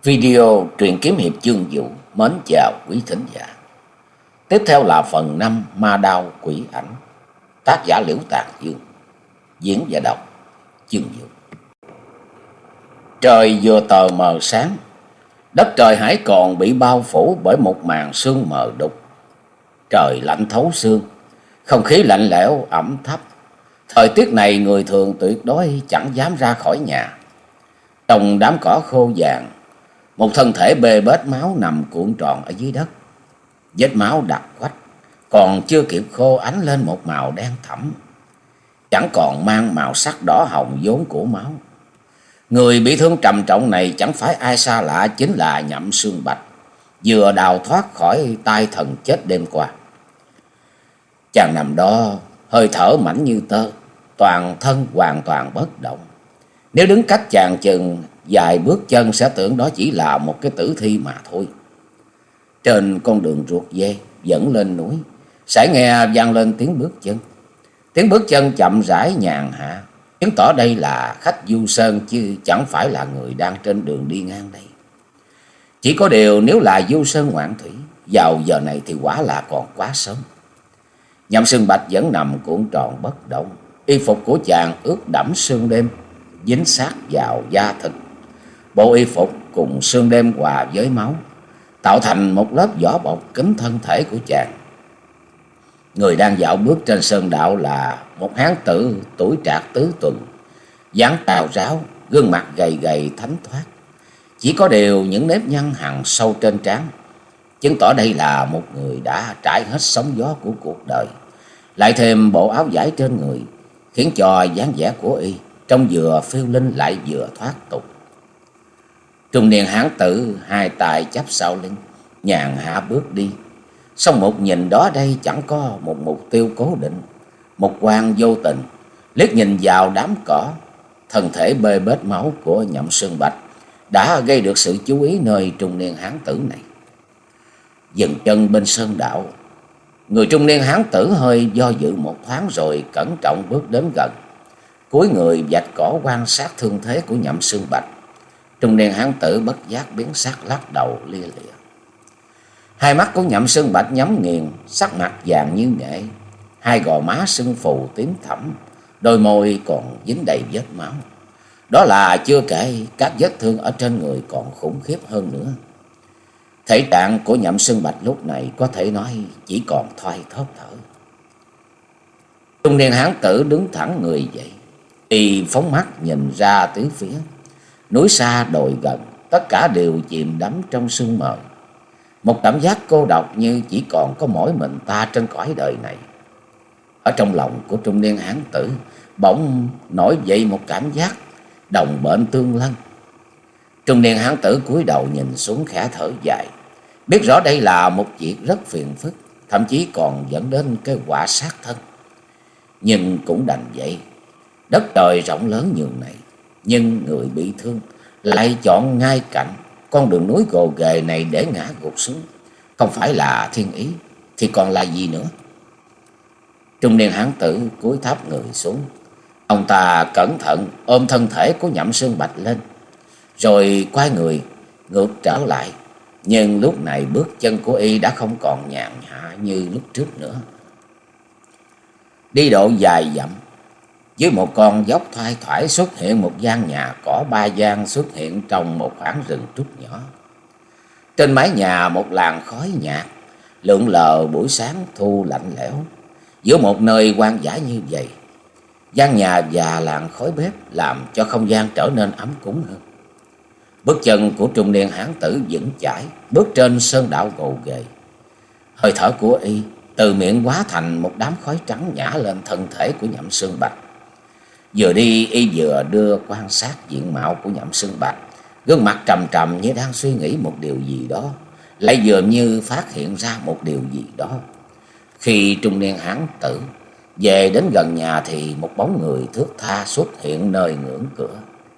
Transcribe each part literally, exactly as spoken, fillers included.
Video truyện kiếm hiệp chương vũ mến chào quý thính giả. Tiếp theo là phần năm Ma Đao Quỷ Ảnh, tác giả Liễu Tạc Dương, diễn và đọc chương vũ. Trời vừa tờ mờ sáng, đất trời Hải còn bị bao phủ bởi một màn sương mờ đục. Trời lạnh thấu xương, không khí lạnh lẽo ẩm thấp. Thời tiết này người thường tuyệt đối chẳng dám ra khỏi nhà. Trong đám cỏ khô vàng, một thân thể bê bết máu nằm cuộn tròn ở dưới đất. Vết máu đặc quách, còn chưa kịp khô ánh lên một màu đen thẫm, chẳng còn mang màu sắc đỏ hồng vốn của máu. Người bị thương trầm trọng này chẳng phải ai xa lạ, chính là Nhậm Xương Bạch, vừa đào thoát khỏi tay thần chết đêm qua. Chàng nằm đó, hơi thở mảnh như tơ, toàn thân hoàn toàn bất động. Nếu đứng cách chàng chừng vài bước chân sẽ tưởng đó chỉ là một cái tử thi mà thôi. Trên con đường ruột dê dẫn lên núi, sẽ nghe vang lên tiếng bước chân. Tiếng bước chân chậm rãi nhàn hạ, chứng tỏ đây là khách du sơn chứ chẳng phải là người đang trên đường đi ngang đây. Chỉ có điều nếu là du sơn ngoạn thủy, vào giờ này thì quả là còn quá sớm. Nhậm Xương Bạch vẫn nằm cuộn tròn bất động, y phục của chàng ướt đẫm sương đêm, dính sát vào da thịt. Bộ y phục cùng sương đêm hòa với máu, tạo thành một lớp vỏ bọc kín thân thể của chàng. Người đang dạo bước trên sơn đạo là một hán tử tuổi trạc tứ tuần, dáng tào ráo, gương mặt gầy gầy thánh thoát. Chỉ có điều những nếp nhăn hằn sâu trên trán, chứng tỏ đây là một người đã trải hết sóng gió của cuộc đời. Lại thêm bộ áo vải trên người, khiến cho dáng vẻ của y trông vừa phiêu linh lại vừa thoát tục. Trung niên hán tử hai tay chắp sau lưng, nhàn hạ bước đi. Song một nhìn đó đây chẳng có một mục tiêu cố định. Một quan vô tình liếc nhìn vào đám cỏ, thân thể bê bết máu của Nhậm Xương Bạch đã gây được sự chú ý nơi trung niên hán tử này. Dừng chân bên sơn đạo, người trung niên hán tử hơi do dự một thoáng rồi cẩn trọng bước đến gần, cúi người vạch cỏ quan sát thương thế của Nhậm Xương Bạch. Trung niên hán tử bất giác biến sắc, lắc đầu lia lịa. Hai mắt của Nhậm Xương Bạch nhắm nghiền, sắc mặt vàng như nghệ, hai gò má sưng phù tím thẫm, đôi môi còn dính đầy vết máu. Đó là chưa kể các vết thương ở trên người còn khủng khiếp hơn nữa. Thể trạng của Nhậm Xương Bạch lúc này có thể nói chỉ còn thoi thóp thở. Trung niên hán tử đứng thẳng người dậy, y phóng mắt nhìn ra tứ phía. Núi xa đồi gần, tất cả đều chìm đắm trong sương mờ. Một cảm giác cô độc như chỉ còn có mỗi mình ta trên cõi đời này. Ở trong lòng của trung niên hán tử bỗng nổi dậy một cảm giác đồng bệnh tương lân. Trung niên hán tử cúi đầu nhìn xuống khẽ thở dài, biết rõ đây là một việc rất phiền phức, thậm chí còn dẫn đến cái quả sát thân. Nhưng cũng đành vậy, đất trời rộng lớn nhường này, nhưng người bị thương lại chọn ngay cạnh con đường núi gồ ghề này để ngã gục xuống. Không phải là thiên ý thì còn là gì nữa? Trung niên hán tử cúi thấp người xuống, ông ta cẩn thận ôm thân thể của Nhậm Xương Bạch lên, rồi quay người ngược trở lại. Nhưng lúc này bước chân của y đã không còn nhàn hạ như lúc trước nữa. Đi độ dài dặm, dưới một con dốc thoai thoải xuất hiện một gian nhà cỏ ba gian xuất hiện trong một khoảng rừng trúc nhỏ. Trên mái nhà một làn khói nhạt lượn lờ buổi sáng thu lạnh lẽo. Giữa một nơi hoang dã như vậy, gian nhà và làn khói bếp làm cho không gian trở nên ấm cúng hơn. Bước chân của trung niên hán tử vững chãi bước trên sơn đạo gồ ghề. Hơi thở của y từ miệng hóa thành một đám khói trắng nhả lên thân thể của Nhậm Xương Bạch. Vừa đi y vừa đưa quan sát diện mạo của Nhậm Xương Bạch, gương mặt trầm trầm như đang suy nghĩ một điều gì đó, lại dường như phát hiện ra một điều gì đó. Khi trung niên hán tử về đến gần nhà thì một bóng người thướt tha xuất hiện nơi ngưỡng cửa.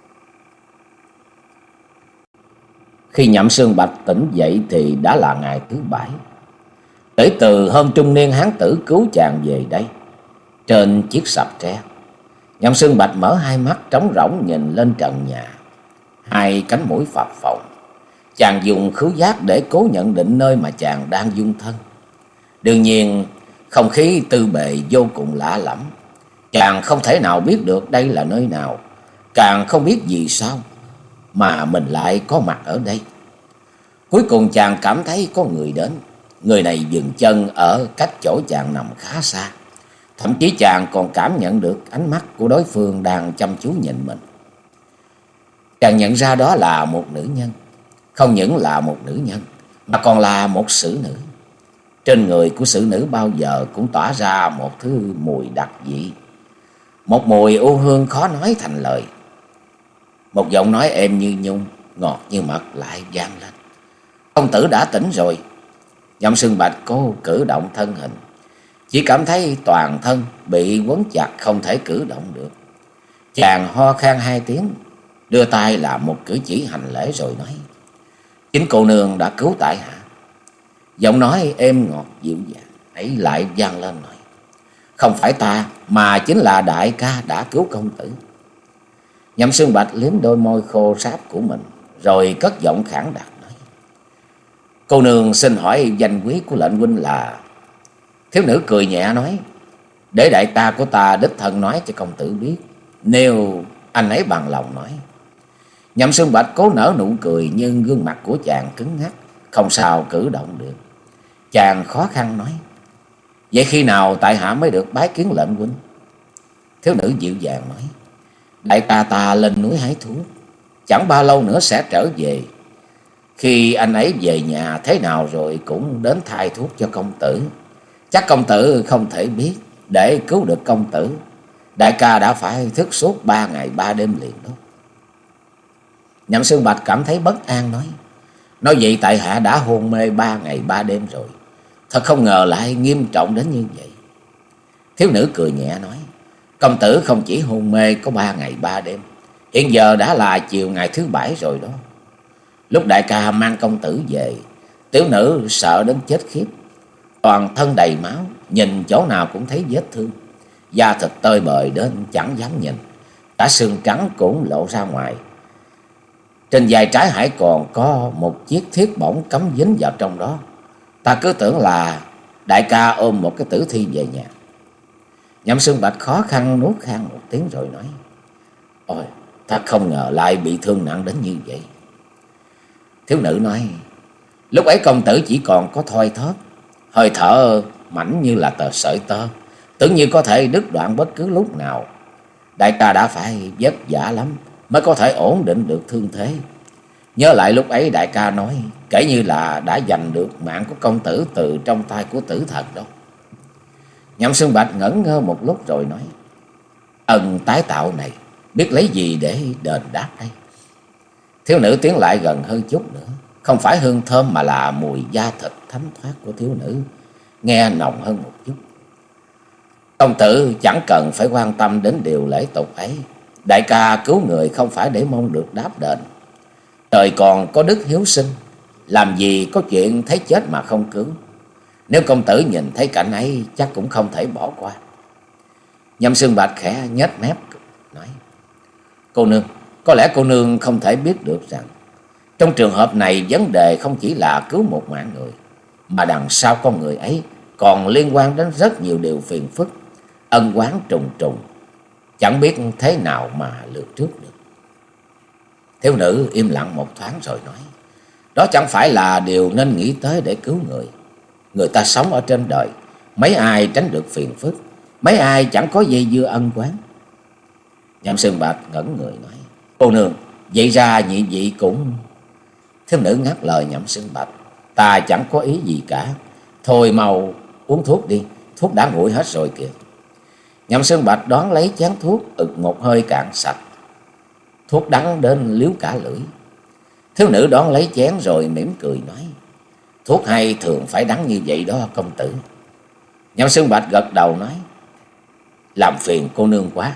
Khi Nhậm Xương Bạch tỉnh dậy thì đã là ngày thứ bảy, kể từ hôm trung niên hán tử cứu chàng về đây. Trên chiếc sập tre, Nhậm Xương Bạch mở hai mắt trống rỗng nhìn lên trần nhà, hai cánh mũi phập phồng, Chàng dùng khứu giác để cố nhận định nơi mà chàng đang dung thân. Đương nhiên không khí tư bề vô cùng lạ lẫm. Chàng không thể nào biết được đây là nơi nào, càng không biết vì sao mà mình lại có mặt ở đây. Cuối cùng chàng cảm thấy có người đến. Người này dừng chân ở cách chỗ chàng nằm khá xa. Thậm chí chàng còn cảm nhận được ánh mắt của đối phương đang chăm chú nhìn mình. Chàng nhận ra đó là một nữ nhân. Không những là một nữ nhân, mà còn là một xử nữ. Trên người của xử nữ bao giờ cũng tỏa ra một thứ mùi đặc dị, một mùi u hương khó nói thành lời. Một giọng nói êm như nhung, ngọt như mật lại vang lên: "Công tử đã tỉnh rồi." Nhậm Sương Bạch cố cử động thân hình, chỉ cảm thấy toàn thân bị quấn chặt không thể cử động được. Chàng ho khan hai tiếng, đưa tay làm một cử chỉ hành lễ rồi nói: "Chính cô nương đã cứu tại hạ." Giọng nói êm ngọt dịu dàng ấy lại vang lên nói: "Không phải ta, mà chính là đại ca đã cứu công tử." Nhậm Sương Bạch liếm đôi môi khô ráp của mình, rồi cất giọng khản đặc nói: "Cô nương xin hỏi danh quý của lệnh huynh là?" Thiếu nữ cười nhẹ nói: "Để đại ca của ta đích thân nói cho công tử biết, nếu anh ấy bằng lòng nói." Nhậm Sương Bạch cố nở nụ cười, nhưng gương mặt của chàng cứng ngắc, không sao cử động được. Chàng khó khăn nói: "Vậy khi nào tại hạ mới được bái kiến lệnh huynh?" Thiếu nữ dịu dàng nói: "Đại ca ta lên núi hái thuốc, chẳng bao lâu nữa sẽ trở về. Khi anh ấy về nhà thế nào rồi cũng đến thay thuốc cho công tử. Chắc công tử không thể biết, để cứu được công tử, đại ca đã phải thức suốt ba ngày ba đêm liền đó." Nhậm Sương Bạch cảm thấy bất an nói: "Nói vậy tại hạ đã hôn mê ba ngày ba đêm rồi, thật không ngờ lại nghiêm trọng đến như vậy." Thiếu nữ cười nhẹ nói: "Công tử không chỉ hôn mê có ba ngày ba đêm, hiện giờ đã là chiều ngày thứ bảy rồi đó. Lúc đại ca mang công tử về, tiểu nữ sợ đến chết khiếp, toàn thân đầy máu, nhìn chỗ nào cũng thấy vết thương, da thịt tơi bời đến chẳng dám nhìn, cả xương trắng cũng lộ ra ngoài. Trên vai trái hãy còn có một chiếc thiết bổng cắm dính vào trong đó. Ta cứ tưởng là đại ca ôm một cái tử thi về nhà." Nhậm Sương Bạch khó khăn nuốt khan một tiếng rồi nói: "Ôi, ta không ngờ lại bị thương nặng đến như vậy." Thiếu nữ nói: "Lúc ấy công tử chỉ còn có thoi thóp, hơi thở mảnh như là tờ sợi tơ, tưởng như có thể đứt đoạn bất cứ lúc nào. Đại ca đã phải vất vả lắm mới có thể ổn định được thương thế. Nhớ lại lúc ấy đại ca nói, kể như là đã giành được mạng của công tử từ trong tay của tử thần đó." Nhậm Sương Bạch ngẩn ngơ một lúc rồi nói: "Ân tái tạo này biết lấy gì để đền đáp đây?" Thiếu nữ tiến lại gần hơn chút nữa, không phải hương thơm mà là mùi da thịt thấm thoát của thiếu nữ, nghe nồng hơn một chút. "Công tử chẳng cần phải quan tâm đến điều lễ tục ấy. Đại ca cứu người không phải để mong được đáp đền. Trời còn có đức hiếu sinh, làm gì có chuyện thấy chết mà không cứu. Nếu công tử nhìn thấy cảnh ấy chắc cũng không thể bỏ qua." Nhậm Sương Bạch khẽ nhếch mép nói: "Cô nương, có lẽ cô nương không thể biết được rằng trong trường hợp này vấn đề không chỉ là cứu một mạng người, mà đằng sau con người ấy còn liên quan đến rất nhiều điều phiền phức, ân oán trùng trùng, chẳng biết thế nào mà lường trước được." Thiếu nữ im lặng một thoáng rồi nói: "Đó chẳng phải là điều nên nghĩ tới để cứu người. Người ta sống ở trên đời, mấy ai tránh được phiền phức, mấy ai chẳng có dây dưa ân oán." Nhậm Sương Bạch ngẩn người nói: "Cô nương, vậy ra nhị vị cũng..." Thiếu nữ ngắt lời Nhậm Sương Bạch: "Ta chẳng có ý gì cả. Thôi mau uống thuốc đi, thuốc đã nguội hết rồi kìa." Nhậm Sương Bạch đón lấy chén thuốc, ực một hơi cạn sạch. Thuốc đắng đến liếu cả lưỡi. Thiếu nữ đón lấy chén rồi mỉm cười nói: "Thuốc hay thường phải đắng như vậy đó công tử." Nhậm Sương Bạch gật đầu nói: "Làm phiền cô nương quá."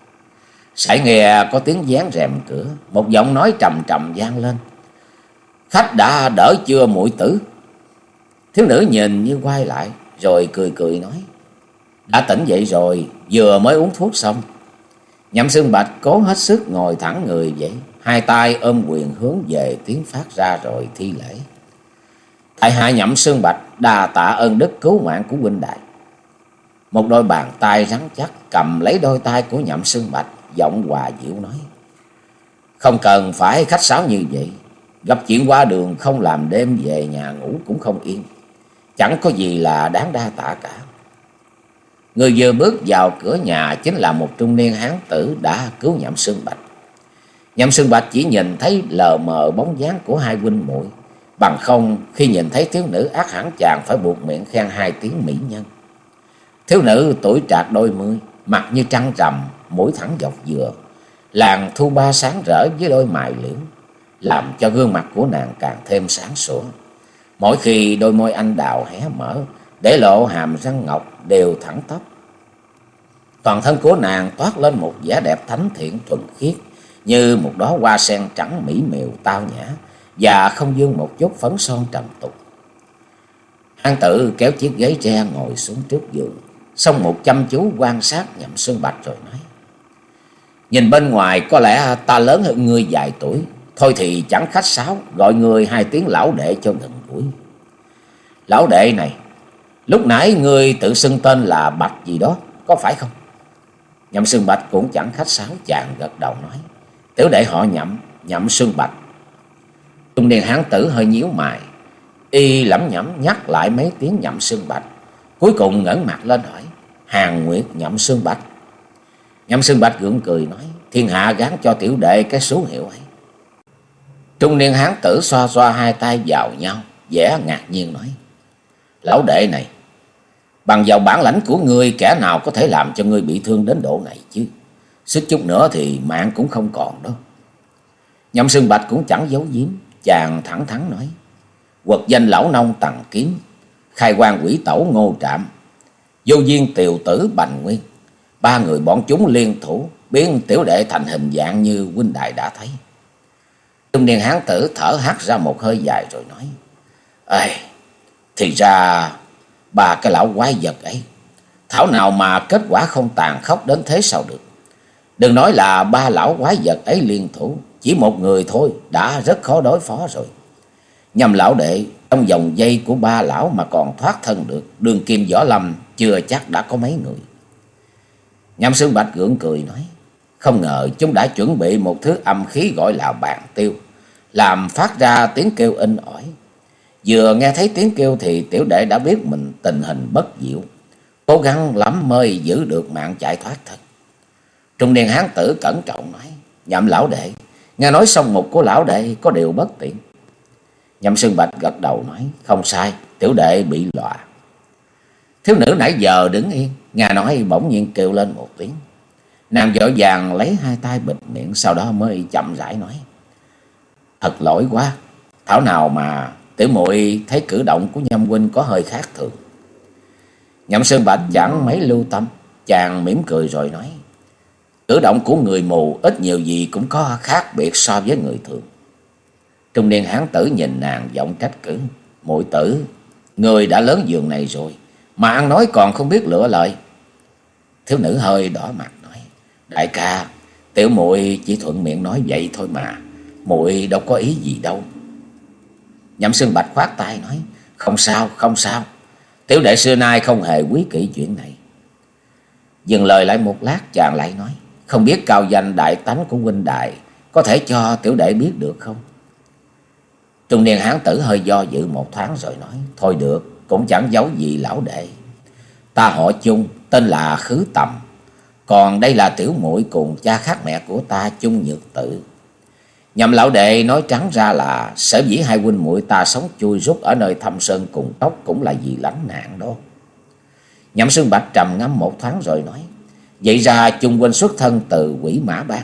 Sải nghe có tiếng vén rèm cửa, một giọng nói trầm trầm vang lên: "Khách đã đỡ chưa muội tử?" Thiếu nữ nhìn như quay lại, rồi cười cười nói: "Đã tỉnh dậy rồi, vừa mới uống thuốc xong." Nhậm Sương Bạch cố hết sức ngồi thẳng người dậy, hai tay ôm quyền hướng về tiếng phát ra rồi thi lễ. Tại hạ Nhậm Xương Bạch đa tạ ơn đức cứu mạng của huynh đài. Một đôi bàn tay rắn chắc cầm lấy đôi tay của Nhậm Xương Bạch, giọng hòa dịu nói: Không cần phải khách sáo như vậy. Gặp chuyện qua đường không làm đêm về nhà ngủ cũng không yên. Chẳng có gì là đáng đa tạ cả. Người vừa bước vào cửa nhà chính là một trung niên hán tử đã cứu Nhậm Xương Bạch. Nhậm Xương Bạch chỉ nhìn thấy lờ mờ bóng dáng của hai huynh muội, bằng không khi nhìn thấy thiếu nữ ắt hẳn chàng phải buộc miệng khen hai tiếng mỹ nhân. Thiếu nữ tuổi trạc đôi mươi, mặt như trăng rằm, mũi thẳng dọc dừa, làn thu ba sáng rỡ với đôi mày liễu, làm cho gương mặt của nàng càng thêm sáng sủa. Mỗi khi đôi môi anh đào hé mở, để lộ hàm răng ngọc đều thẳng tắp. Toàn thân của nàng toát lên một vẻ đẹp thánh thiện thuần khiết, như một đóa hoa sen trắng mỹ miều tao nhã, và không vương một chút phấn son trầm tục. Hán tử kéo chiếc ghế tre ngồi xuống trước giường, xong một chăm chú quan sát Nhậm Xương Bạch rồi nói: Nhìn bên ngoài có lẽ ta lớn hơn ngươi vài tuổi, thôi thì chẳng khách sáo, gọi ngươi hai tiếng lão đệ cho gần gũi. Lão đệ này, lúc nãy ngươi tự xưng tên là Bạch gì đó, có phải không? Nhậm Xương Bạch cũng chẳng khách sáo, chàng gật đầu nói: Tiểu đệ họ Nhậm, Nhậm Xương Bạch. Trung niên hán tử hơi nhíu mày, y lẩm nhẩm nhắc lại mấy tiếng Nhậm Xương Bạch, cuối cùng ngẩng mặt lên hỏi: Hàn Nguyệt Nhậm Xương Bạch. Nhậm Xương Bạch gượng cười nói: Thiên hạ gán cho tiểu đệ cái số hiệu ấy. Trung niên hán tử xoa xoa hai tay vào nhau, vẻ ngạc nhiên nói: Lão đệ này, bằng vào bản lãnh của ngươi, kẻ nào có thể làm cho ngươi bị thương đến độ này chứ? Xích chút nữa thì mạng cũng không còn đâu. Nhậm Xương Bạch cũng chẳng giấu giếm, chàng thẳng thắn nói: Quật danh lão nông Tằng Kiếm, khai quan quỷ tẩu Ngô Trạm, vô duyên tiều tử Bành Nguyên, ba người bọn chúng liên thủ biến tiểu đệ thành hình dạng như huynh đài đã thấy. Trung niên hán tử thở hắt ra một hơi dài rồi nói: Ê, thì ra ba cái lão quái vật ấy, thảo nào mà kết quả không tàn khốc đến thế sao được. Đừng nói là ba lão quái vật ấy liên thủ, chỉ một người thôi đã rất khó đối phó rồi. Nhằm lão đệ, trong vòng dây của ba lão mà còn thoát thân được, đường kim võ lâm chưa chắc đã có mấy người. Nhậm Xương Bạch gượng cười nói: Không ngờ chúng đã chuẩn bị một thứ âm khí gọi là bàn tiêu, làm phát ra tiếng kêu inh ỏi. Vừa nghe thấy tiếng kêu thì tiểu đệ đã biết mình tình hình bất diệu, cố gắng lắm mới giữ được mạng chạy thoát thân. Trung niên hán tử cẩn trọng nói: Nhậm lão đệ, nghe nói xong một của lão đệ có điều bất tiện. Nhậm Xương Bạch gật đầu nói: Không sai, tiểu đệ bị lọa. Thiếu nữ nãy giờ đứng yên, nghe nói bỗng nhiên kêu lên một tiếng. Nàng vội vàng lấy hai tay bịt miệng, sau đó mới chậm rãi nói: Thật lỗi quá, thảo nào mà tiểu muội thấy cử động của Nhâm huynh có hơi khác thường. Nhậm Xương Bạch chẳng mấy lưu tâm, chàng mỉm cười rồi nói: Cử động của người mù ít nhiều gì cũng có khác biệt so với người thường. Trung niên hán tử nhìn nàng giọng trách cứ: Muội tử, người đã lớn giường này rồi mà ăn nói còn không biết lựa lời. Thiếu nữ hơi đỏ mặt nói: Đại ca, tiểu muội chỉ thuận miệng nói vậy thôi mà, muội đâu có ý gì đâu. Nhậm Xương Bạch khoát tay nói: Không sao, không sao, tiểu đệ xưa nay không hề quý kỷ chuyện này. Dừng lời lại một lát, chàng lại nói: Không biết cao danh đại tánh của huynh đài có thể cho tiểu đệ biết được không? Trung niên hán tử hơi do dự một thoáng rồi nói: Thôi được, cũng chẳng giấu gì lão đệ. Ta họ Chung, tên là Khứ Tầm, còn đây là tiểu muội cùng cha khác mẹ của ta, Chung Nhược Tự. Nhậm lão đệ nói trắng ra là sở dĩ hai huynh muội ta sống chui rút ở nơi thâm sơn cùng cốc cũng là vì lánh nạn đó. Nhậm Xương Bạch trầm ngâm một thoáng rồi nói: Vậy ra Chung huynh xuất thân từ Quỷ Mã Bang.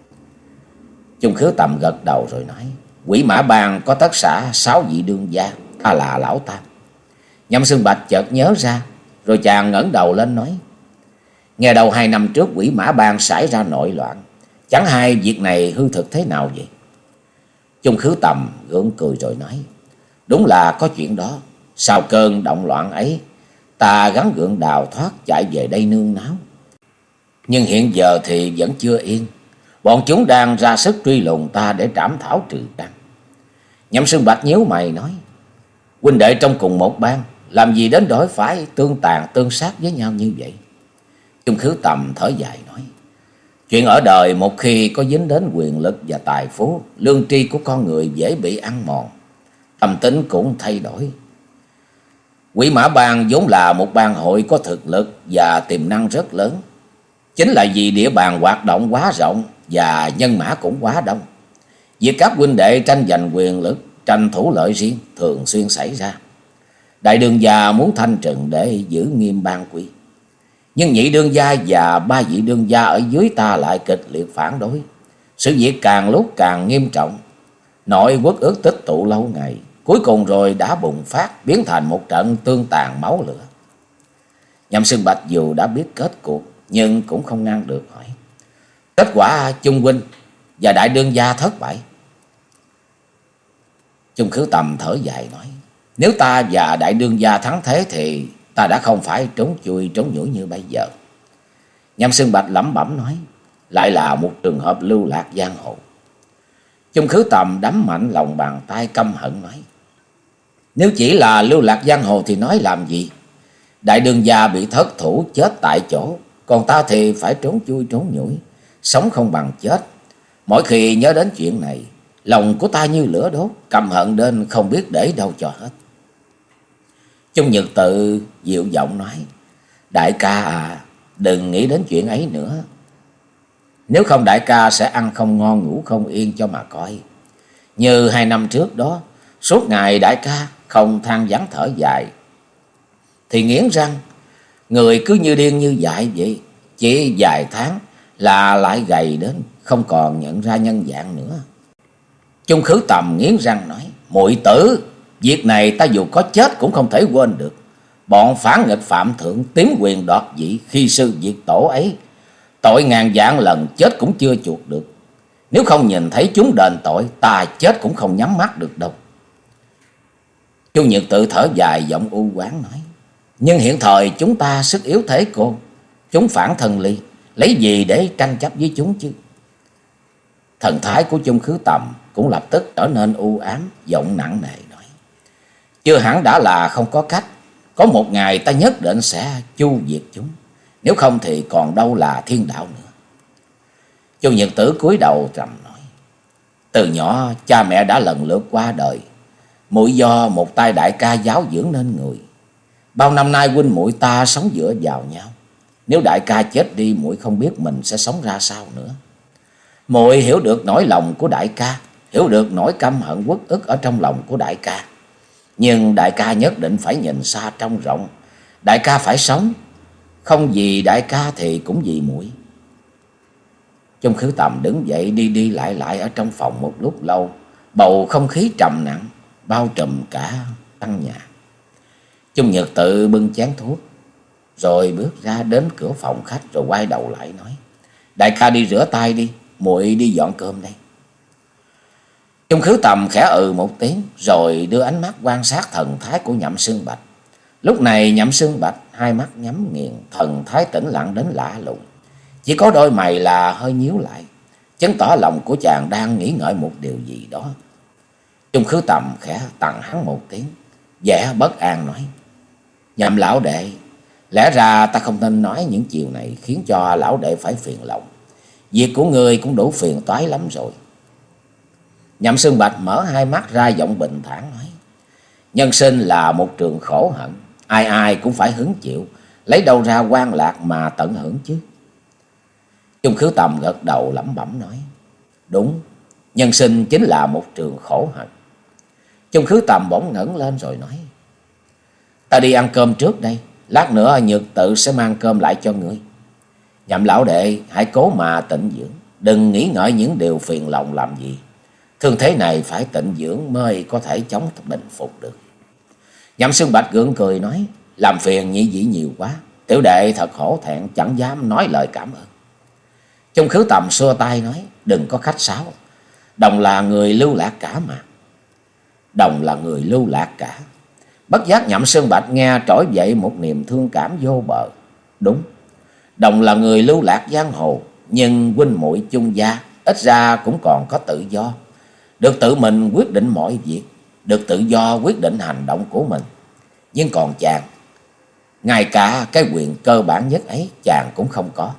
Chung Khứ Tầm gật đầu rồi nói: Quỷ Mã Bang có tất xã sáu vị đương gia, ta là lão tam. Nhậm Xương Bạch chợt nhớ ra, rồi chàng ngẩng đầu lên nói: Nghe đầu hai năm trước Quỷ Mã Bang xảy ra nội loạn, chẳng hay việc này hư thực thế nào vậy? Chung Khứ Tầm gượng cười rồi nói: Đúng là có chuyện đó. Sau cơn động loạn ấy, ta gắng gượng đào thoát chạy về đây nương náu. Nhưng hiện giờ thì vẫn chưa yên. Bọn chúng đang ra sức truy lùng ta để trảm thảo trừ căn. Nhậm Sương Bạch nhíu mày nói: huynh đệ trong cùng một bang, làm gì đến đổi phải tương tàn tương sát với nhau như vậy? Chung Khứ Tầm thở dài nói: chuyện ở đời một khi có dính đến quyền lực và tài phú, lương tri của con người dễ bị ăn mòn, tâm tính cũng thay đổi. Quỷ Mã Bang vốn là một bang hội có thực lực và tiềm năng rất lớn. Chính là vì địa bàn hoạt động quá rộng và nhân mã cũng quá đông. Việc các huynh đệ tranh giành quyền lực, tranh thủ lợi riêng thường xuyên xảy ra. Đại đương gia muốn thanh trừng để giữ nghiêm bang quy, nhưng nhị đương gia và ba vị đương gia ở dưới ta lại kịch liệt phản đối. Sự việc càng lúc càng nghiêm trọng, nội quốc ước tích tụ lâu ngày, cuối cùng rồi đã bùng phát, biến thành một trận tương tàn máu lửa. Nhậm Sương Bạch dù đã biết kết cuộc nhưng cũng không ngăn được hỏi: kết quả Chung huynh và đại đương gia thất bại? Chung Khứ Tầm thở dài nói: nếu ta và đại đương gia thắng thế thì ta đã không phải trốn chui trốn nhủi như bây giờ. Nhậm Sương Bạch lẩm bẩm nói: lại là một trường hợp lưu lạc giang hồ. Chung Khứ Tầm đấm mạnh lòng bàn tay căm hận nói: nếu chỉ là lưu lạc giang hồ thì nói làm gì? Đại đương gia bị thất thủ chết tại chỗ, còn ta thì phải trốn chui trốn nhủi, sống không bằng chết. Mỗi khi nhớ đến chuyện này, lòng của ta như lửa đốt, căm hận đến không biết để đâu cho hết. Chung Nhật Tự dịu giọng nói: đại ca à, đừng nghĩ đến chuyện ấy nữa. Nếu không đại ca sẽ ăn không ngon ngủ không yên cho mà coi. Như hai năm trước đó, suốt ngày đại ca không than vãn thở dài, thì nghiến răng, người cứ như điên như dại vậy. Chỉ vài tháng là lại gầy đến không còn nhận ra nhân dạng nữa. Chung Khứ Tầm nghiến răng nói: muội tử, việc này ta dù có chết cũng không thể quên được. Bọn phản nghịch phạm thượng tiếm quyền đoạt vị, khi sư diệt tổ ấy, tội ngàn vạn lần chết cũng chưa chuộc được. Nếu không nhìn thấy chúng đền tội, ta chết cũng không nhắm mắt được đâu. Chu Nhật Tự thở dài giọng u oán nói: nhưng hiện thời chúng ta sức yếu thế cô, chúng phản thần ly, lấy gì để tranh chấp với chúng chứ? Thần thái của Chung Khứ Tầm cũng lập tức trở nên u ám, giọng nặng nề nói: chưa hẳn đã là không có cách. Có một ngày ta nhất định sẽ chu diệt chúng, nếu không thì còn đâu là thiên đạo nữa. Chu Nhật Tử cúi đầu trầm nói: từ nhỏ cha mẹ đã lần lượt qua đời, muội do một tay đại ca giáo dưỡng nên người. Bao năm nay huynh muội ta sống dựa vào nhau, nếu đại ca chết đi, muội không biết mình sẽ sống ra sao nữa. Muội hiểu được nỗi lòng của đại ca, hiểu được nỗi căm hận uất ức ở trong lòng của đại ca, nhưng đại ca nhất định phải nhìn xa trông rộng. Đại ca phải sống, không vì đại ca thì cũng vì muội. Chung Khứ Tầm đứng dậy đi đi lại lại ở trong phòng một lúc lâu, bầu không khí trầm nặng bao trùm cả căn nhà. Chung Nhật Tự bưng chén thuốc rồi bước ra đến cửa phòng khách, rồi quay đầu lại nói: đại ca đi rửa tay đi, muội đi dọn cơm đây. Chung Khứ Tầm khẽ ừ một tiếng, rồi đưa ánh mắt quan sát thần thái của Nhậm Sương Bạch. Lúc này Nhậm Sương Bạch hai mắt nhắm nghiền, thần thái tĩnh lặng đến lạ lùng, chỉ có đôi mày là hơi nhíu lại, chứng tỏ lòng của chàng đang nghĩ ngợi một điều gì đó. Chung Khứ Tầm khẽ tặng hắn một tiếng, vẻ bất an nói: Nhậm lão đệ, lẽ ra ta không nên nói những chiều này khiến cho lão đệ phải phiền lòng. Việc của ngươi cũng đủ phiền toái lắm rồi. Nhậm Sương Bạch mở hai mắt ra, giọng bình thản nói: nhân sinh là một trường khổ hận, ai ai cũng phải hứng chịu, lấy đâu ra quan lạc mà tận hưởng chứ? Chung Khứ Tầm gật đầu lẩm bẩm nói: đúng, nhân sinh chính là một trường khổ hận. Chung Khứ Tầm bỗng ngẩng lên rồi nói: ta đi ăn cơm trước đây, lát nữa Nhược Tự sẽ mang cơm lại cho ngươi. Nhậm lão đệ hãy cố mà tịnh dưỡng, đừng nghĩ ngợi những điều phiền lòng làm gì. Thương thế này phải tịnh dưỡng mới có thể chống bình phục được. Nhậm Sương Bạch gượng cười nói: làm phiền nhị dĩ nhiều quá, tiểu đệ thật hổ thẹn chẳng dám nói lời cảm ơn. Chung Khứ Tầm xua tay nói: đừng có khách sáo, đồng là người lưu lạc cả mà. Đồng là người lưu lạc cả. Bất giác Nhậm Sương Bạch nghe trỗi dậy một niềm thương cảm vô bờ. Đúng, đồng là người lưu lạc giang hồ, nhưng huynh muội Chung gia ít ra cũng còn có tự do, được tự mình quyết định mọi việc, được tự do quyết định hành động của mình. Nhưng còn chàng, ngay cả cái quyền cơ bản nhất ấy chàng cũng không có.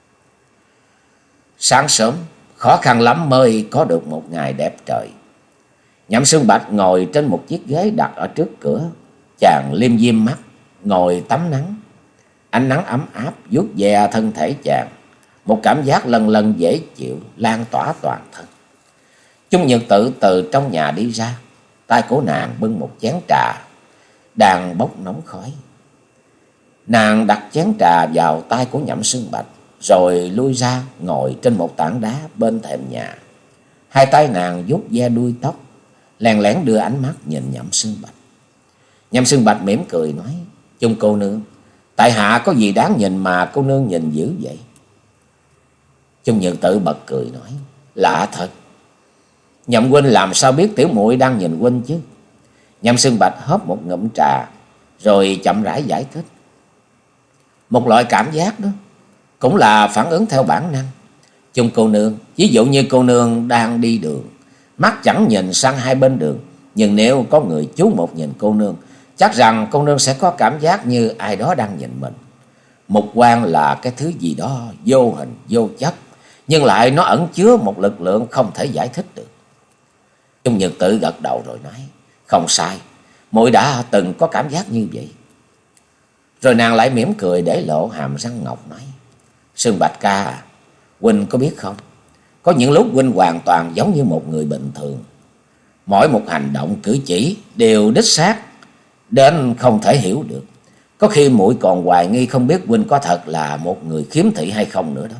Sáng sớm, khó khăn lắm mới có được một ngày đẹp trời. Nhậm Xương Bạch ngồi trên một chiếc ghế đặt ở trước cửa. Chàng liêm diêm mắt, ngồi tắm nắng. Ánh nắng ấm áp vuốt ve thân thể chàng. Một cảm giác lân lân dễ chịu lan tỏa toàn thân. Chung Nhật Tự từ trong nhà đi ra. Tay của nàng bưng một chén trà đang bốc nóng khói. Nàng đặt chén trà vào tay của Nhậm Xương Bạch, rồi lui ra ngồi trên một tảng đá bên thềm nhà. Hai tay nàng vuốt ve đuôi tóc, lén lén đưa ánh mắt nhìn Nhậm Xương Bạch. Nhậm Xương Bạch mỉm cười nói: Chung cô nương, tại hạ có gì đáng nhìn mà cô nương nhìn dữ vậy? Chung Nhật Tự bật cười nói: Lạ thật, Nhậm huynh làm sao biết tiểu muội đang nhìn huynh chứ? Nhậm Xương Bạch hớp một ngụm trà, rồi chậm rãi giải thích: Một loại cảm giác đó, cũng là phản ứng theo bản năng. Chung cô nương, ví dụ như cô nương đang đi đường, mắt chẳng nhìn sang hai bên đường, nhưng nếu có người chú một nhìn cô nương, chắc rằng cô nương sẽ có cảm giác như ai đó đang nhìn mình. Mục quang là cái thứ gì đó vô hình vô chất, nhưng lại nó ẩn chứa một lực lượng không thể giải thích được. Chung Nhật Tự gật đầu rồi nói: Không sai, muội đã từng có cảm giác như vậy. Rồi nàng lại mỉm cười để lộ hàm răng ngọc nói: Xương Bạch ca à, huynh có biết không, có những lúc huynh hoàn toàn giống như một người bình thường. Mỗi một hành động cử chỉ đều đích xác đến không thể hiểu được. Có khi muội còn hoài nghi không biết huynh có thật là một người khiếm thị hay không nữa đó.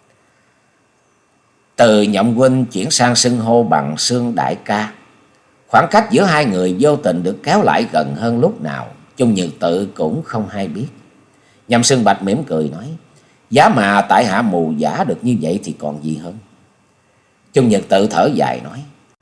Từ Nhậm huynh chuyển sang xưng hô bằng Xương đại ca, khoảng cách giữa hai người vô tình được kéo lại gần hơn lúc nào, Chung Nhật Tự cũng không hay biết. Nhậm Xương Bạch mỉm cười nói: Giá mà tại hạ mù giả được như vậy thì còn gì hơn. Chung Nhật Tự thở dài nói: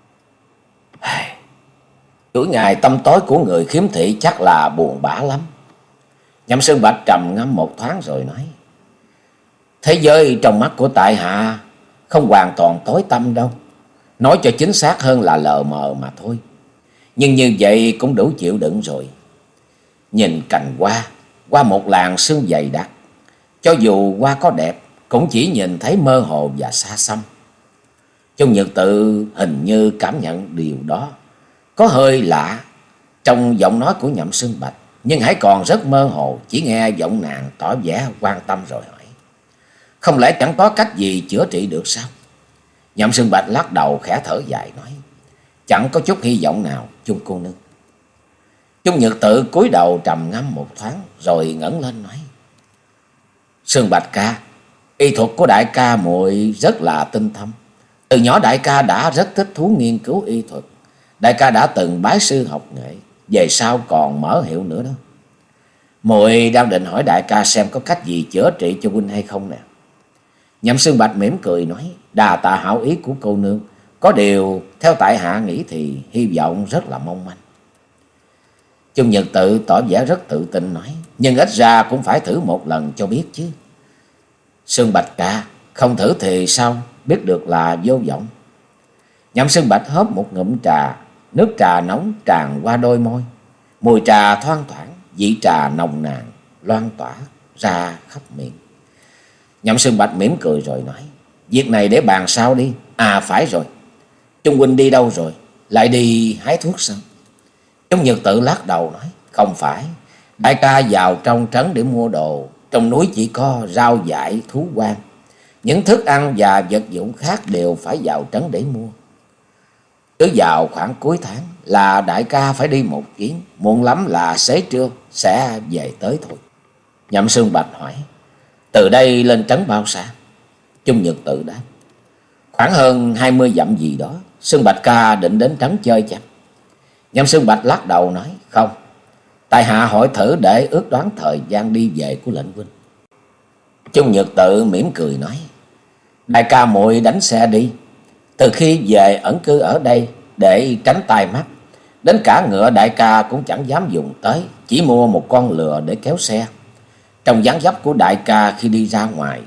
Chuỗi ngày tâm tối của người khiếm thị chắc là buồn bã lắm. Nhậm Xương Bạch trầm ngâm một thoáng rồi nói: Thế giới trong mắt của tại hạ không hoàn toàn tối tăm đâu, nói cho chính xác hơn là lờ mờ mà thôi. Nhưng như vậy cũng đủ chịu đựng rồi. Nhìn cành hoa qua một làn sương dày đặc, cho dù hoa có đẹp cũng chỉ nhìn thấy mơ hồ và xa xăm. Chung Nhật Tự hình như cảm nhận điều đó. Có hơi lạ trong giọng nói của Nhậm Xương Bạch, nhưng hãy còn rất mơ hồ. Chỉ nghe giọng nàng tỏ vẻ quan tâm rồi hỏi: Không lẽ chẳng có cách gì chữa trị được sao? Nhậm Xương Bạch lắc đầu khẽ thở dài nói: Chẳng có chút hy vọng nào, Chung cô nương. Chung Nhật Tự cúi đầu trầm ngâm một thoáng rồi ngẩng lên nói: Xương Bạch ca, y thuật của đại ca muội rất là tinh thâm. Từ nhỏ đại ca đã rất thích thú nghiên cứu y thuật. Đại ca đã từng bái sư học nghệ, về sau còn mở hiệu nữa đó. Muội đang định hỏi đại ca xem có cách gì chữa trị cho huynh hay không nè. Nhậm Xương Bạch mỉm cười nói: Đà tạ hảo ý của cô nương, có điều theo tại hạ nghĩ thì hy vọng rất là mong manh. Chung Nhật Tự tỏ vẻ rất tự tin nói: Nhưng ít ra cũng phải thử một lần cho biết chứ. Xương Bạch ca, không thử thì sao biết được là vô vọng. Nhậm Xương Bạch hớp một ngụm trà, nước trà nóng tràn qua đôi môi. Mùi trà thoang thoảng, vị trà nồng nàn loan tỏa ra khắp miệng. Nhậm Xương Bạch mỉm cười rồi nói: Việc này để bàn sau đi. À phải rồi, Chung huynh đi đâu rồi? Lại đi hái thuốc sao? Chung Nhật Tự lắc đầu nói: Không phải, đại ca vào trong trấn để mua đồ. Trong núi chỉ có rau dại, thú quan, những thức ăn và vật dụng khác đều phải vào trấn để mua. Cứ vào khoảng cuối tháng là đại ca phải đi một chuyến, muộn lắm là xế trưa sẽ về tới thôi. Nhậm Xương Bạch hỏi: Từ đây lên trấn bao xa? Chung Nhật Tự đáp: Khoảng hơn hai mươi dặm gì đó. Xương Bạch ca định đến trấn chơi chăng? Nhậm Xương Bạch lắc đầu nói: Không, tại hạ hỏi thử để ước đoán thời gian đi về của lệnh huynh. Chung Nhật Tự mỉm cười nói: Đại ca muội đánh xe đi. Từ khi về ẩn cư ở đây để tránh tai mắt, đến cả ngựa đại ca cũng chẳng dám dùng tới, chỉ mua một con lừa để kéo xe. Trong dáng dấp của đại ca khi đi ra ngoài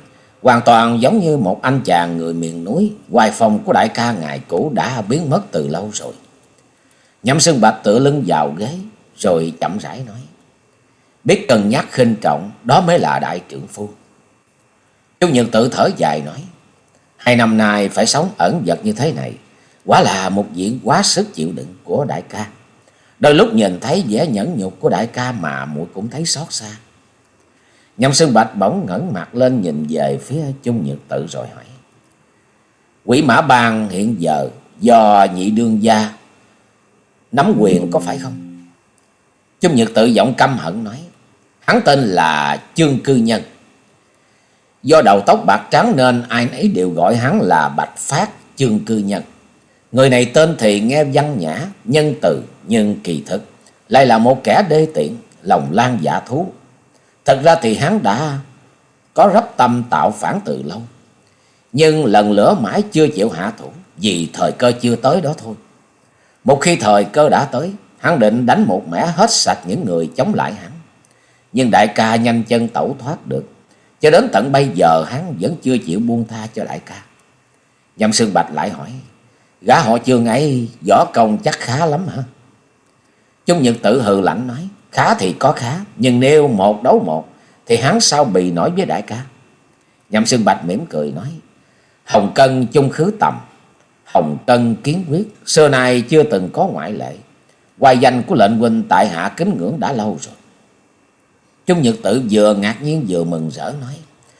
hoàn toàn giống như một anh chàng người miền núi. Hoài phong của đại ca ngài cũ đã biến mất từ lâu rồi. Nhậm Xương Bạch tựa lưng vào ghế rồi chậm rãi nói: biết cân nhắc khinh trọng, đó mới là đại trượng phu. Chu Nhược Tự thở dài nói: hai năm nay phải sống ẩn dật như thế này, quả là một việc quá sức chịu đựng của đại ca. Đôi lúc nhìn thấy vẻ nhẫn nhục của đại ca mà muội cũng thấy xót xa. Nhậm Xương Bạch bỗng ngẩng mặt lên nhìn về phía Chu Nhược Tự rồi hỏi: Quỷ Mã Bang hiện giờ do nhị đương gia nắm quyền có phải không? Chu Nhược Tự giọng căm hận nói: hắn tên là Chương Cư Nhân. Do đầu tóc bạc trắng nên ai nấy đều gọi hắn là Bạch Phát Chương Cư Nhân. Người này tên thì nghe văn nhã, nhân từ, nhưng kỳ thực lại là một kẻ đê tiện, lòng lan dạ thú. Thật ra thì hắn đã có rắp tâm tạo phản từ lâu, nhưng lần lửa mãi chưa chịu hạ thủ, vì thời cơ chưa tới đó thôi. Một khi thời cơ đã tới, hắn định đánh một mẻ hết sạch những người chống lại hắn. Nhưng đại ca nhanh chân tẩu thoát được, cho đến tận bây giờ hắn vẫn chưa chịu buông tha cho đại ca. Nhậm Xương Bạch lại hỏi: gã họ Chương ấy võ công chắc khá lắm hả? Chu Nhược Tự hừ lạnh nói: khá thì có khá, nhưng nếu một đấu một thì hắn sao bì nổi với đại ca? Nhậm Xương Bạch mỉm cười nói: hồng cân chung khứ tầm, hồng cân kiến quyết, xưa nay chưa từng có ngoại lệ. Hoài danh của lệnh huynh tại hạ kính ngưỡng đã lâu rồi. Chu Nhược Tự vừa ngạc nhiên vừa mừng rỡ nói: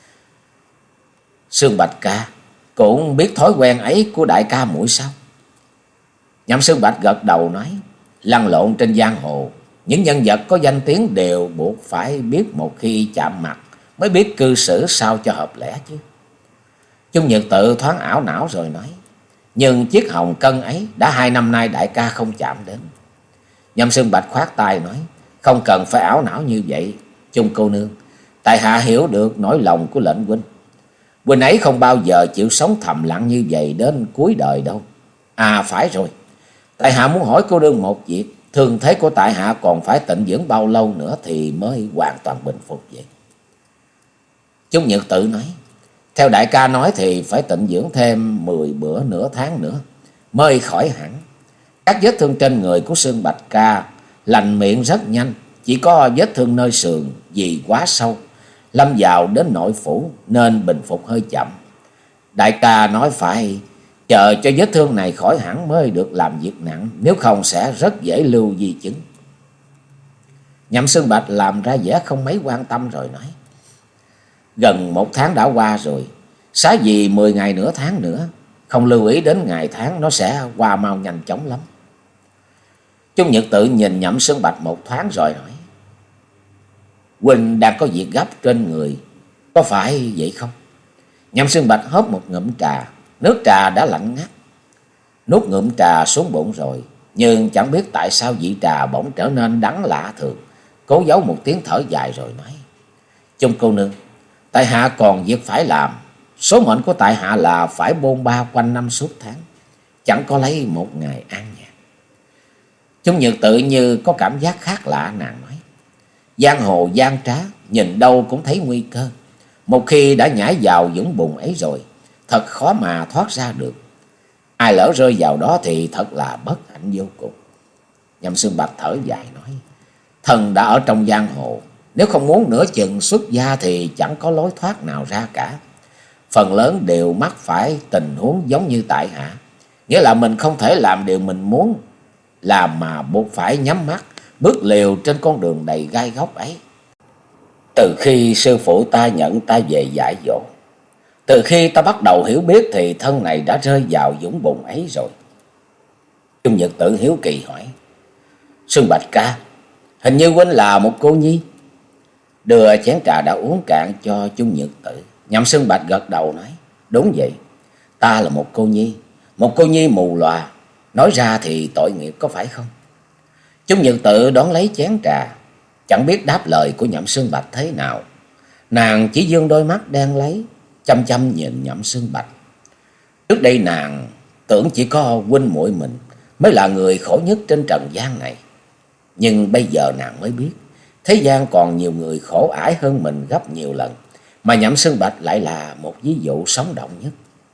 Xương Bạch ca cũng biết thói quen ấy của đại ca muội sao? Nhậm Xương Bạch gật đầu nói: lăn lộn trên giang hồ, những nhân vật có danh tiếng đều buộc phải biết một khi chạm mặt mới biết cư xử sao cho hợp lẽ chứ. Chu Nhược Tự thoáng ảo não rồi nói: nhưng chiếc hồng cân ấy đã hai năm nay đại ca không chạm đến. Nhậm Xương Bạch khoát tay nói: không cần phải ảo não như vậy, Chung cô nương, tại hạ hiểu được nỗi lòng của lệnh huynh. Huynh ấy không bao giờ chịu sống thầm lặng như vậy đến cuối đời đâu. À phải rồi, tại hạ muốn hỏi cô nương một việc, thương thế của tại hạ còn phải tịnh dưỡng bao lâu nữa thì mới hoàn toàn bình phục vậy? Chu Nhược Tự nói: theo đại ca nói thì phải tịnh dưỡng thêm mười bữa nửa tháng nữa mới khỏi hẳn. Các vết thương trên người của Xương Bạch ca lành miệng rất nhanh, chỉ có vết thương nơi sườn vì quá sâu, lâm vào đến nội phủ nên bình phục hơi chậm. Đại ca nói phải chờ cho vết thương này khỏi hẳn mới được làm việc nặng, nếu không sẽ rất dễ lưu di chứng. Nhậm Xương Bạch làm ra vẻ không mấy quan tâm rồi nói: gần một tháng đã qua rồi, xá gì mười ngày nửa tháng nữa, không lưu ý đến ngày tháng nó sẽ qua mau nhanh chóng lắm. Chu Nhược Tự nhìn Nhậm Xương Bạch một thoáng rồi hỏi: huynh đang có việc gấp trên người, có phải vậy không? Nhậm Xương Bạch hớp một ngụm trà, nước trà đã lạnh ngắt. Nuốt ngụm trà xuống bụng rồi, nhưng chẳng biết tại sao vị trà bỗng trở nên đắng lạ thường, cố giấu một tiếng thở dài rồi nói: Chung cô nương, tại hạ còn việc phải làm. Số mệnh của tại hạ là phải bôn ba quanh năm suốt tháng, chẳng có lấy một ngày an nhàn. Chung Nhược Tự như có cảm giác khác lạ, nàng nói: giang hồ gian trá, nhìn đâu cũng thấy nguy cơ. Một khi đã nhảy vào vũng bùn ấy rồi, thật khó mà thoát ra được. Ai lỡ rơi vào đó thì thật là bất hạnh vô cùng. Nhậm Xương Bạch thở dài nói: thần đã ở trong giang hồ, nếu không muốn nửa chừng xuất gia thì chẳng có lối thoát nào ra cả. Phần lớn đều mắc phải tình huống giống như tại hạ, nghĩa là mình không thể làm điều mình muốn làm mà buộc phải nhắm mắt bước liều trên con đường đầy gai góc ấy. Từ khi sư phụ ta nhận ta về dạy dỗ, từ khi ta bắt đầu hiểu biết thì thân này đã rơi vào vũng bùn ấy rồi. Chung Nhật Tự hiếu kỳ hỏi: Xuân Bạch ca, hình như huynh là một cô nhi. Đưa chén trà đã uống cạn cho Chung Nhật Tự. Nhậm Xuân Bạch gật đầu nói: đúng vậy, ta là một cô nhi, một cô nhi mù lòa, nói ra thì tội nghiệp có phải không? Chung Nhật Tự đón lấy chén trà, chẳng biết đáp lời của Nhậm Xuân Bạch thế nào. Nàng chỉ dương đôi mắt đen lấy, chăm chăm nhìn Nhậm Xuân Bạch. Trước đây nàng tưởng chỉ có huynh muội mình mới là người khổ nhất trên trần gian này, nhưng bây giờ nàng mới biết thế gian còn nhiều người khổ ải hơn mình gấp nhiều lần, mà Nhậm Sơn Bạch lại là một ví dụ sống động nhất.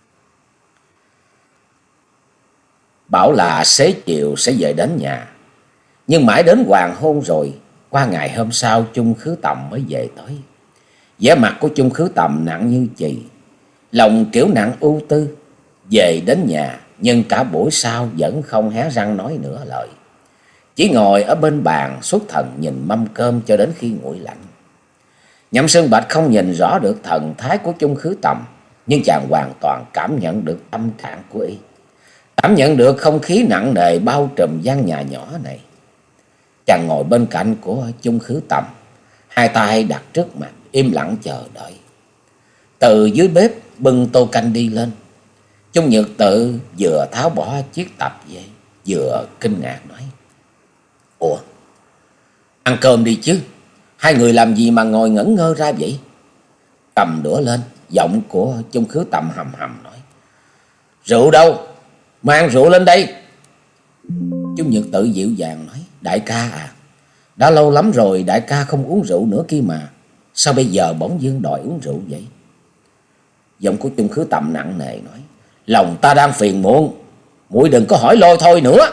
Bảo là xế chiều sẽ về đến nhà, nhưng mãi đến hoàng hôn rồi, qua ngày hôm sau Chung Khứ Tầm mới về tới. Vẻ mặt của Chung Khứ Tầm nặng như chì, lòng kiểu nặng ưu tư. Về đến nhà, nhưng cả buổi sau vẫn không hé răng nói nửa lời, chỉ ngồi ở bên bàn xuất thần nhìn mâm cơm cho đến khi nguội lạnh. Nhậm Sơn Bạch không nhìn rõ được thần thái của Chung Khứ Tầm, nhưng chàng hoàn toàn cảm nhận được tâm trạng của y, cảm nhận được không khí nặng nề bao trùm gian nhà nhỏ này. Chàng ngồi bên cạnh của Chung Khứ Tầm, hai tay đặt trước mặt, im lặng chờ đợi. Từ dưới bếp bưng tô canh đi lên. Chung Nhược Tự vừa tháo bỏ chiếc tập về, vừa kinh ngạc nói: "Ủa, ăn cơm đi chứ, hai người làm gì mà ngồi ngẩn ngơ ra vậy?" Cầm đũa lên, giọng của Chung Khứ Tầm hầm hầm nói: "Rượu đâu? Mang rượu lên đây." Chung Nhược Tự dịu dàng nói: "Đại ca à, đã lâu lắm rồi đại ca không uống rượu nữa kia mà, sao bây giờ bỗng dưng đòi uống rượu vậy?" Giọng của Chung Khứ Tầm nặng nề nói: "Lòng ta đang phiền muộn, muội đừng có hỏi lôi thôi nữa."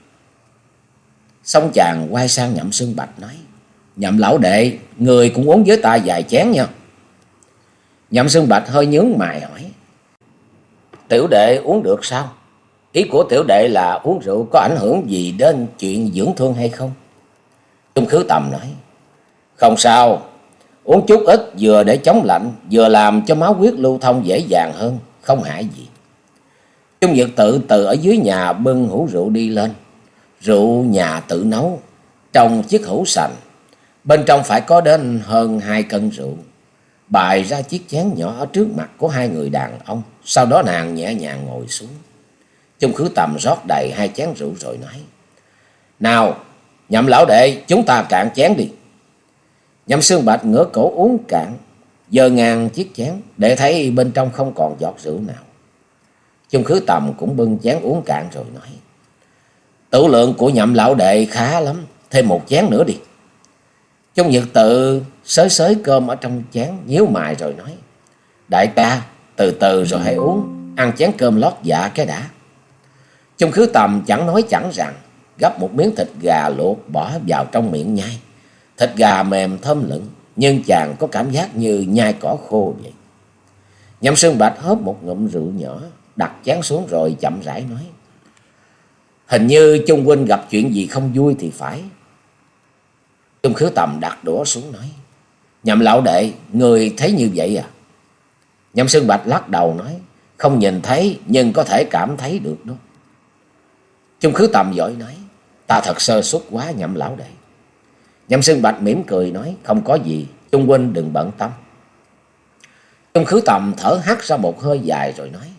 Xong chàng quay sang Nhậm Sơn Bạch nói: "Nhậm lão đệ, người cũng uống với ta vài chén nha." Nhậm Sơn Bạch hơi nhướng mày hỏi: "Tiểu đệ uống được sao? Ý của tiểu đệ là uống rượu có ảnh hưởng gì đến chuyện dưỡng thương hay không?" Chung Khứ Tầm nói: "Không sao, uống chút ít vừa để chống lạnh, vừa làm cho máu huyết lưu thông dễ dàng hơn, không hại gì." Chung Nhược Tự từ ở dưới nhà bưng hũ rượu đi lên. Rượu nhà tự nấu, trong chiếc hũ sành, bên trong phải có đến hơn hai cân rượu, bày ra chiếc chén nhỏ ở trước mặt của hai người đàn ông. Sau đó nàng nhẹ nhàng ngồi xuống. Chung Khứ Tầm rót đầy hai chén rượu rồi nói: "Nào, Nhậm lão đệ, chúng ta cạn chén đi." Nhậm Sơn Bạch ngửa cổ uống cạn, giơ ngang chiếc chén để thấy bên trong không còn giọt rượu nào. Chung Khứ Tầm cũng bưng chén uống cạn rồi nói: "Tửu lượng của Nhậm lão đệ khá lắm, thêm một chén nữa đi." Chung Nhược Tự xới xới cơm ở trong chén, nhíu mày rồi nói: "Đại ca, từ từ rồi hãy uống, ăn chén cơm lót dạ cái đã." Chung Khứ Tầm chẳng nói chẳng rằng, gắp một miếng thịt gà luộc bỏ vào trong miệng nhai. Thịt gà mềm thơm lựng, nhưng chàng có cảm giác như nhai cỏ khô vậy. Nhậm Sơn Bạch hớp một ngụm rượu nhỏ, đặt chén xuống rồi chậm rãi nói: "Hình như Chung huynh gặp chuyện gì không vui thì phải." Chung Khứ Tầm đặt đũa xuống nói: "Nhậm lão đệ, người thấy như vậy à?" Nhậm Sơn Bạch lắc đầu nói: "Không nhìn thấy, nhưng có thể cảm thấy được đó." Chung Khứ Tầm vội nói: "Ta thật sơ suất quá Nhậm lão đệ." Nhậm Sơn Bạch mỉm cười nói: "Không có gì, Chung huynh đừng bận tâm." Chung Khứ Tầm thở hắt ra một hơi dài rồi nói: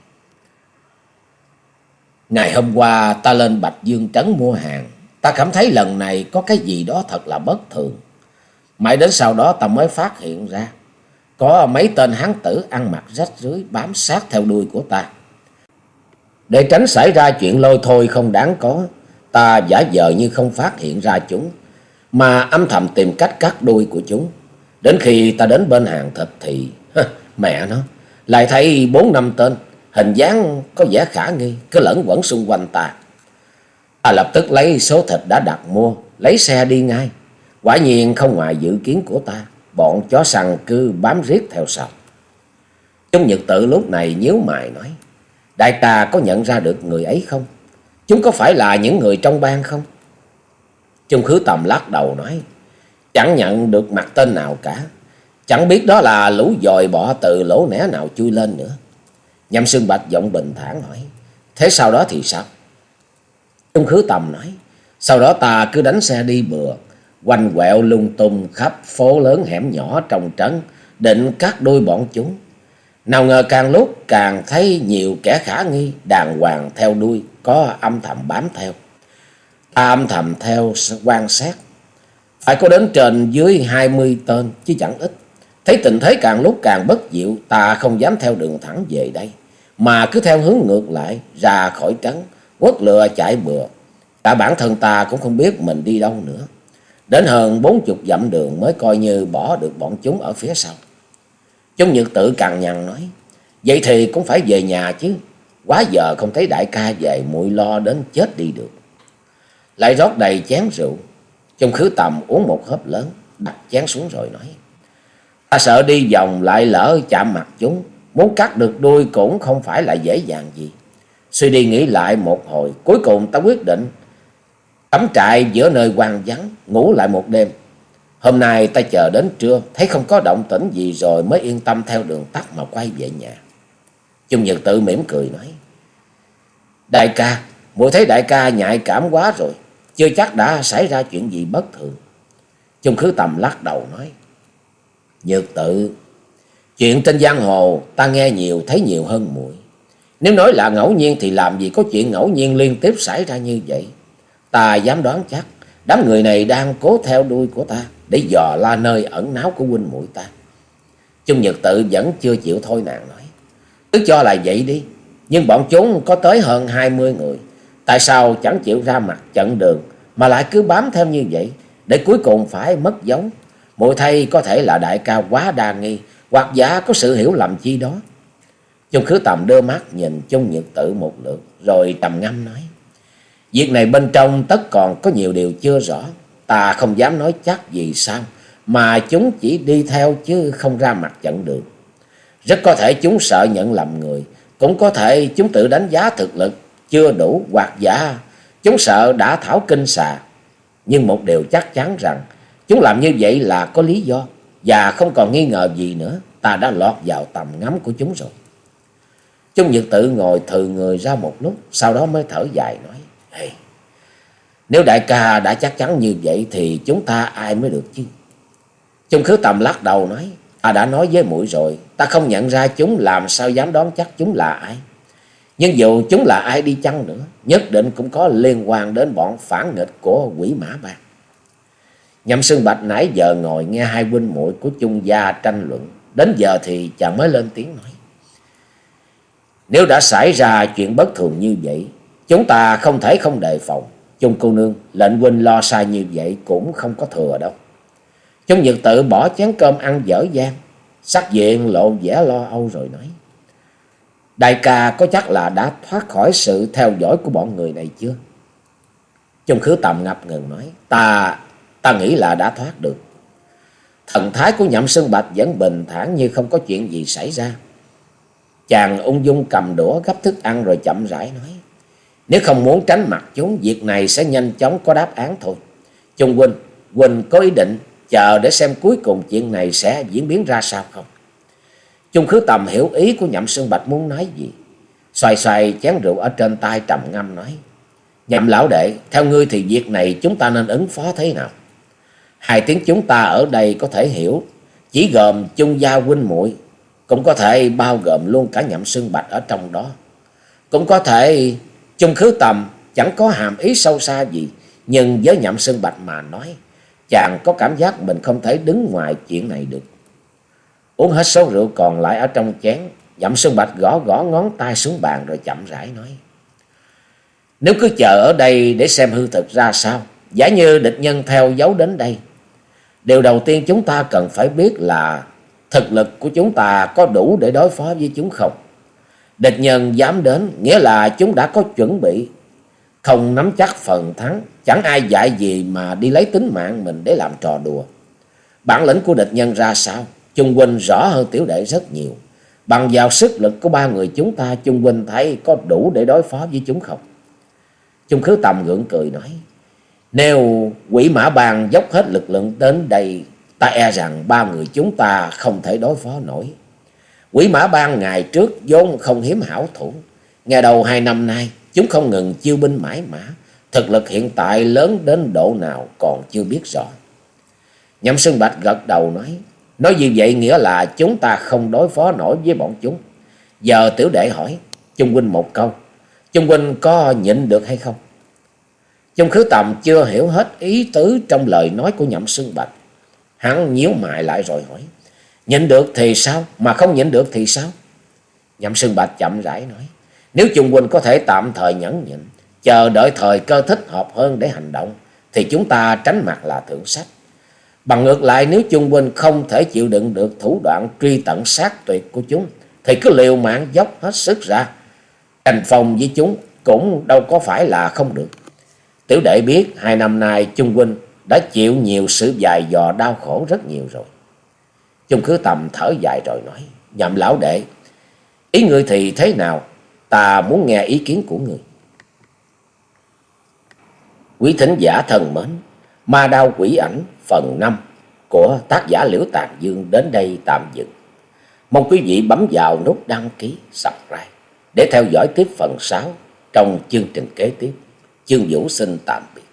"Ngày hôm qua ta lên Bạch Dương Trấn mua hàng, ta cảm thấy lần này có cái gì đó thật là bất thường. Mãi đến sau đó ta mới phát hiện ra, có mấy tên hán tử ăn mặc rách rưới bám sát theo đuôi của ta. Để tránh xảy ra chuyện lôi thôi không đáng có, ta giả vờ như không phát hiện ra chúng, mà âm thầm tìm cách cắt đuôi của chúng. Đến khi ta đến bên hàng thịt thì mẹ nó, lại thấy bốn năm tên hình dáng có vẻ khả nghi cứ lẫn quẩn xung quanh ta. Ta lập tức lấy số thịt đã đặt mua, lấy xe đi ngay. Quả nhiên không ngoài dự kiến của ta, bọn chó săn cứ bám riết theo sau." Chung Nhược Tự lúc này nhíu mày nói: "Đại ca có nhận ra được người ấy không? Chúng có phải là những người trong bang không?" Chung Khứ Tầm lắc đầu nói: "Chẳng nhận được mặt tên nào cả, chẳng biết đó là lũ dòi bọ từ lỗ nẻ nào chui lên nữa." Nhậm Sơn Bạch giọng bình thản hỏi: "Thế sau đó thì sao?" Chung Khứ Tầm nói: "Sau đó ta cứ đánh xe đi bừa, quanh quẹo lung tung khắp phố lớn hẻm nhỏ trong trấn, định cắt đuôi bọn chúng. Nào ngờ càng lúc càng thấy nhiều kẻ khả nghi đàng hoàng theo đuôi, có âm thầm bám theo. Ta âm thầm theo quan sát, phải có đến trên dưới hai mươi tên chứ chẳng ít. Thấy tình thế càng lúc càng bất diệu, ta không dám theo đường thẳng về đây, mà cứ theo hướng ngược lại ra khỏi trấn, quất lừa chạy bừa. Cả bản thân ta cũng không biết mình đi đâu nữa. Đến hơn bốn chục dặm đường mới coi như bỏ được bọn chúng ở phía sau." Chung Nhược Tự cằn nhằn nói: vậy thì cũng phải về nhà chứ, quá giờ không thấy đại ca về, muội lo đến chết đi được. Lại rót đầy chén rượu. Chung Khứ Tầm uống một hớp lớn, đặt chén xuống rồi nói: ta sợ đi vòng lại lỡ chạm mặt chúng, muốn cắt được đuôi cũng không phải là dễ dàng gì. Suy đi nghĩ lại một hồi, cuối cùng ta quyết định cắm trại giữa nơi hoang vắng, ngủ lại một đêm. Hôm nay ta chờ đến trưa, thấy không có động tĩnh gì rồi mới yên tâm theo đường tắt mà quay về nhà. Chung Nhật Tự mỉm cười nói: đại ca, muội thấy đại ca nhạy cảm quá rồi, chưa chắc đã xảy ra chuyện gì bất thường. Chung Khứ Tầm lắc đầu nói: Nhược Tự, chuyện trên giang hồ ta nghe nhiều thấy nhiều hơn muội. Nếu nói là ngẫu nhiên thì làm gì có chuyện ngẫu nhiên liên tiếp xảy ra như vậy. Ta dám đoán chắc đám người này đang cố theo đuôi của ta để dò la nơi ẩn náu của huynh muội ta. Chung Nhật Tự vẫn chưa chịu thôi, nàng nói: cứ cho là vậy đi, nhưng bọn chúng có tới hơn hai mươi người, tại sao chẳng chịu ra mặt chặn đường mà lại cứ bám theo như vậy, để cuối cùng phải mất dấu. Muội thấy có thể là đại ca quá đa nghi, hoặc giả có sự hiểu lầm chi đó. Chung Khứ Tầm đưa mắt nhìn Chung Nhật Tự một lượt rồi trầm ngâm nói: việc này bên trong tất còn có nhiều điều chưa rõ, ta không dám nói chắc gì sao mà chúng chỉ đi theo chứ không ra mặt chặn đường. Rất có thể chúng sợ nhận lầm người, cũng có thể chúng tự đánh giá thực lực chưa đủ, hoặc giả chúng sợ đã thảo kinh xà. Nhưng một điều chắc chắn rằng chúng làm như vậy là có lý do, và không còn nghi ngờ gì nữa, ta đã lọt vào tầm ngắm của chúng rồi. Chung Nhật Tự ngồi thừ người ra một lúc, sau đó mới thở dài nói: hey, nếu đại ca đã chắc chắn như vậy thì chúng ta ai mới được chứ? Chung Khứ Tầm lắc đầu nói: ta đã nói với muội rồi, ta không nhận ra chúng, làm sao dám đoán chắc chúng là ai. Nhưng dù chúng là ai đi chăng nữa, nhất định cũng có liên quan đến bọn phản nghịch của Quỷ Mã Bang. Nhậm Xương Bạch nãy giờ ngồi nghe hai huynh muội của Chung gia tranh luận, đến giờ thì chàng mới lên tiếng nói: nếu đã xảy ra chuyện bất thường như vậy, chúng ta không thể không đề phòng. Chung cô nương, lệnh huynh lo xa như vậy cũng không có thừa đâu. Chung Nhật Tự bỏ chén cơm ăn dở dang, sắc diện lộ vẻ lo âu rồi nói: đại ca có chắc là đã thoát khỏi sự theo dõi của bọn người này chưa? Chung Khứ Tầm ngập ngừng nói: Ta ta nghĩ là đã thoát được. Thần thái của Nhậm Xương Bạch vẫn bình thản như không có chuyện gì xảy ra. Chàng ung dung cầm đũa gấp thức ăn rồi chậm rãi nói: nếu không muốn tránh mặt chúng, việc này sẽ nhanh chóng có đáp án thôi. Chung huynh, huynh có ý định chờ để xem cuối cùng chuyện này sẽ diễn biến ra sao không? Chung Khứ Tầm hiểu ý của Nhậm Xương Bạch muốn nói gì, xoay xoay chén rượu ở trên tay trầm ngâm nói: Nhậm lão đệ, theo ngươi thì việc này chúng ta nên ứng phó thế nào? Hai tiếng chúng ta ở đây có thể hiểu chỉ gồm Chung gia huynh muội, cũng có thể bao gồm luôn cả Nhậm Xương Bạch ở trong đó. Cũng có thể Chung Khứ Tầm chẳng có hàm ý sâu xa gì, nhưng với Nhậm Xương Bạch mà nói, chàng có cảm giác mình không thể đứng ngoài chuyện này được. Uống hết số rượu còn lại ở trong chén, Nhậm Xương Bạch gõ gõ ngón tay xuống bàn rồi chậm rãi nói: nếu cứ chờ ở đây để xem hư thực ra sao, giả như địch nhân theo dấu đến đây, điều đầu tiên chúng ta cần phải biết là thực lực của chúng ta có đủ để đối phó với chúng không? Địch nhân dám đến nghĩa là chúng đã có chuẩn bị, không nắm chắc phần thắng, chẳng ai dạy gì mà đi lấy tính mạng mình để làm trò đùa. Bản lĩnh của địch nhân ra sao, Chung huynh rõ hơn tiểu đệ rất nhiều. Bằng vào sức lực của ba người chúng ta, Chung huynh thấy có đủ để đối phó với chúng không? Chung Khứ Tầm gượng cười nói: nếu Quỷ Mã Bang dốc hết lực lượng đến đây, ta e rằng ba người chúng ta không thể đối phó nổi. Quỷ Mã Bang ngày trước vốn không hiếm hảo thủ, nghe đầu hai năm nay chúng không ngừng chiêu binh mãi mã, thực lực hiện tại lớn đến độ nào còn chưa biết rõ. Nhậm Xương Bạch gật đầu nói: nói như vậy nghĩa là chúng ta không đối phó nổi với bọn chúng. Giờ tiểu đệ hỏi Chung huynh một câu, Chung huynh có nhịn được hay không? Chung Khứ Tầm chưa hiểu hết ý tứ trong lời nói của Nhậm Xương Bạch, hắn nhíu mày lại rồi hỏi: nhịn được thì sao, mà không nhịn được thì sao? Nhậm Xương Bạch chậm rãi nói: nếu Chung huynh có thể tạm thời nhẫn nhịn, chờ đợi thời cơ thích hợp hơn để hành động, thì chúng ta tránh mặt là thượng sách. Bằng ngược lại, nếu chung huynh không thể chịu đựng được thủ đoạn truy tận sát tuyệt của chúng, thì cứ liều mạng dốc hết sức ra, tranh phong với chúng cũng đâu có phải là không được. Tiểu đệ biết hai năm nay chung huynh đã chịu nhiều sự dài dò đau khổ rất nhiều rồi. Chung Khứ Tầm thở dài rồi nói: Nhậm lão đệ, ý ngươi thì thế nào? Ta muốn nghe ý kiến của ngươi. Quý thính giả thân mến, Ma Đao Quỷ Ảnh phần năm của tác giả Liễu Tàn Dương đến đây tạm dừng. Mong quý vị bấm vào nút đăng ký, subscribe để theo dõi tiếp phần sáu trong chương trình kế tiếp. Chương Vũ xin tạm biệt.